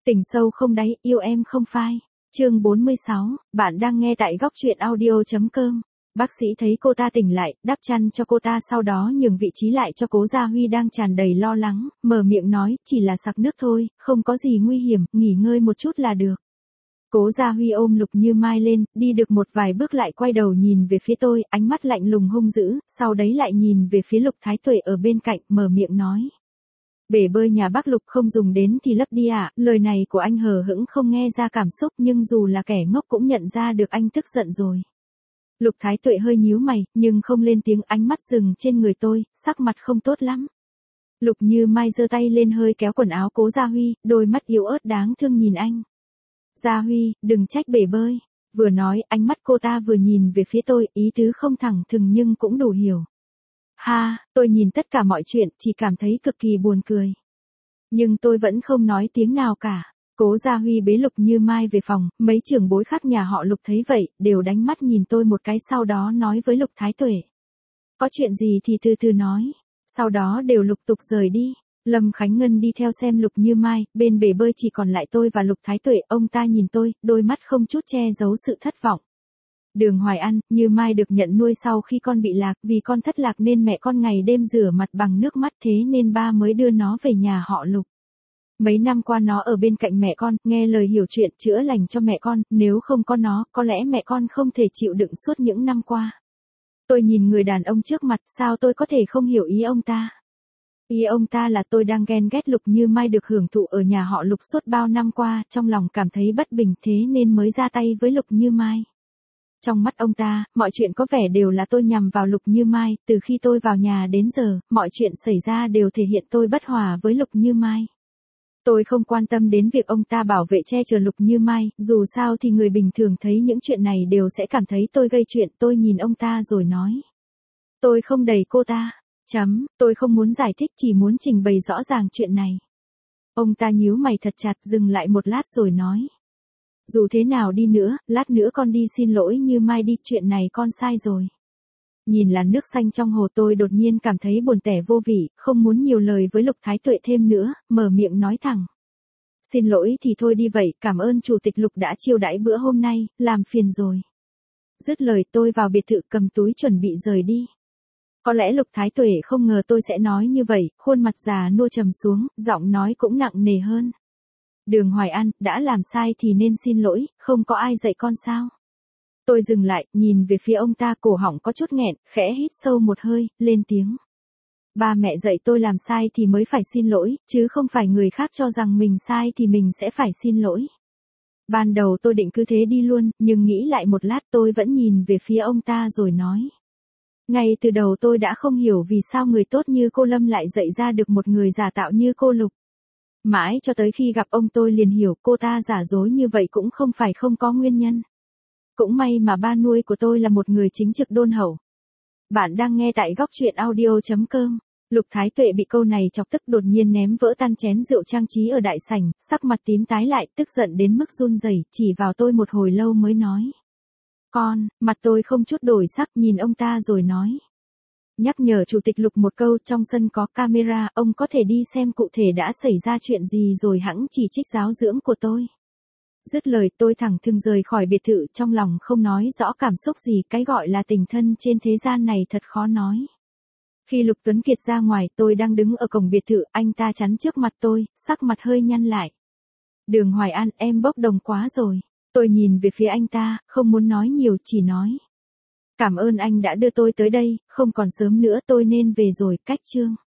Tình sâu không đáy, yêu em không phai. Chương 46, bạn đang nghe tại góc truyện audio.com. Bác sĩ thấy cô ta tỉnh lại, đắp chăn cho cô ta, sau đó nhường vị trí lại cho Cố Gia Huy đang tràn đầy lo lắng, mở miệng nói, chỉ là sặc nước thôi, không có gì nguy hiểm, nghỉ ngơi một chút là được. Cố Gia Huy ôm Lục Như Mai lên, đi được một vài bước lại quay đầu nhìn về phía tôi, ánh mắt lạnh lùng hung dữ, sau đấy lại nhìn về phía Lục Thái Tuệ ở bên cạnh, mở miệng nói. Bể bơi nhà bác Lục không dùng đến thì lấp đi ạ. Lời này của anh hờ hững không nghe ra cảm xúc, nhưng dù là kẻ ngốc cũng nhận ra được anh tức giận rồi. Lục Thái Tuệ hơi nhíu mày, nhưng không lên tiếng, ánh mắt dừng trên người tôi, sắc mặt không tốt lắm. Lục Như Mai giơ tay lên hơi kéo quần áo Cố Gia Huy, đôi mắt yếu ớt đáng thương nhìn anh. Gia Huy, đừng trách bể bơi. Vừa nói, ánh mắt cô ta vừa nhìn về phía tôi, ý tứ không thẳng thừng nhưng cũng đủ hiểu. Ha, tôi nhìn tất cả mọi chuyện, chỉ cảm thấy cực kỳ buồn cười. Nhưng tôi vẫn không nói tiếng nào cả. Cố Gia Huy bế Lục Như Mai về phòng, mấy trưởng bối khác nhà họ Lục thấy vậy, đều đánh mắt nhìn tôi một cái, sau đó nói với Lục Thái Tuệ. Có chuyện gì thì từ từ nói. Sau đó đều lục tục rời đi. Lâm Khánh Ngân đi theo xem Lục Như Mai, bên bể bơi chỉ còn lại tôi và Lục Thái Tuệ, ông ta nhìn tôi, đôi mắt không chút che giấu sự thất vọng. Đường Hoài An, Như Mai được nhận nuôi sau khi con bị lạc, vì con thất lạc nên mẹ con ngày đêm rửa mặt bằng nước mắt, thế nên ba mới đưa nó về nhà họ Lục. Mấy năm qua nó ở bên cạnh mẹ con, nghe lời hiểu chuyện, chữa lành cho mẹ con, nếu không có nó, có lẽ mẹ con không thể chịu đựng suốt những năm qua. Tôi nhìn người đàn ông trước mặt, sao tôi có thể không hiểu ý ông ta? Ý ông ta là tôi đang ghen ghét Lục Như Mai được hưởng thụ ở nhà họ Lục suốt bao năm qua, trong lòng cảm thấy bất bình, thế nên mới ra tay với Lục Như Mai. Trong mắt ông ta, mọi chuyện có vẻ đều là tôi nhằm vào Lục Như Mai, từ khi tôi vào nhà đến giờ, mọi chuyện xảy ra đều thể hiện tôi bất hòa với Lục Như Mai. Tôi không quan tâm đến việc ông ta bảo vệ che chở Lục Như Mai, dù sao thì người bình thường thấy những chuyện này đều sẽ cảm thấy tôi gây chuyện, tôi nhìn ông ta rồi nói. Tôi không đẩy cô ta. Tôi không muốn giải thích, chỉ muốn trình bày rõ ràng chuyện này. Ông ta nhíu mày thật chặt, dừng lại một lát rồi nói. Dù thế nào đi nữa, lát nữa con đi xin lỗi Như Mai đi, chuyện này con sai rồi. Nhìn làn nước xanh trong hồ, tôi đột nhiên cảm thấy buồn tẻ vô vị, không muốn nhiều lời với Lục Thái Tuệ thêm nữa, mở miệng nói thẳng. Xin lỗi thì thôi đi vậy, cảm ơn Chủ tịch Lục đã chiêu đãi bữa hôm nay, làm phiền rồi. Dứt lời tôi vào biệt thự cầm túi chuẩn bị rời đi. Có lẽ Lục Thái Tuệ không ngờ tôi sẽ nói như vậy, khuôn mặt già nua trầm xuống, giọng nói cũng nặng nề hơn. Đường Hoài An, đã làm sai thì nên xin lỗi, không có ai dạy con sao? Tôi dừng lại, nhìn về phía ông ta, cổ họng có chút nghẹn, khẽ hít sâu một hơi, lên tiếng. Ba mẹ dạy tôi làm sai thì mới phải xin lỗi, chứ không phải người khác cho rằng mình sai thì mình sẽ phải xin lỗi. Ban đầu tôi định cứ thế đi luôn, nhưng nghĩ lại một lát tôi vẫn nhìn về phía ông ta rồi nói. Ngay từ đầu tôi đã không hiểu vì sao người tốt như cô Lâm lại dạy ra được một người giả tạo như cô Lục. Mãi cho tới khi gặp ông tôi liền hiểu cô ta giả dối như vậy cũng không phải không có nguyên nhân. Cũng may mà ba nuôi của tôi là một người chính trực đôn hậu. Bạn đang nghe tại góc truyện audio.com. Lục Thái Tuệ bị câu này chọc tức, đột nhiên ném vỡ tan chén rượu trang trí ở đại sảnh, sắc mặt tím tái lại, tức giận đến mức run rẩy, chỉ vào tôi một hồi lâu mới nói. Con, mặt tôi không chút đổi sắc, nhìn ông ta rồi nói. Nhắc nhở Chủ tịch Lục một câu, trong sân có camera, ông có thể đi xem cụ thể đã xảy ra chuyện gì rồi hẵng chỉ trích giáo dưỡng của tôi. Dứt lời tôi thẳng thừng rời khỏi biệt thự, trong lòng không nói rõ cảm xúc gì, cái gọi là tình thân trên thế gian này thật khó nói. Khi Lục Tuấn Kiệt ra ngoài, tôi đang đứng ở cổng biệt thự, anh ta chắn trước mặt tôi, sắc mặt hơi nhăn lại. Đường Hoài An, em bốc đồng quá rồi. Tôi nhìn về phía anh ta, không muốn nói nhiều, chỉ nói. Cảm ơn anh đã đưa tôi tới đây, không còn sớm nữa tôi nên về rồi, cách chương.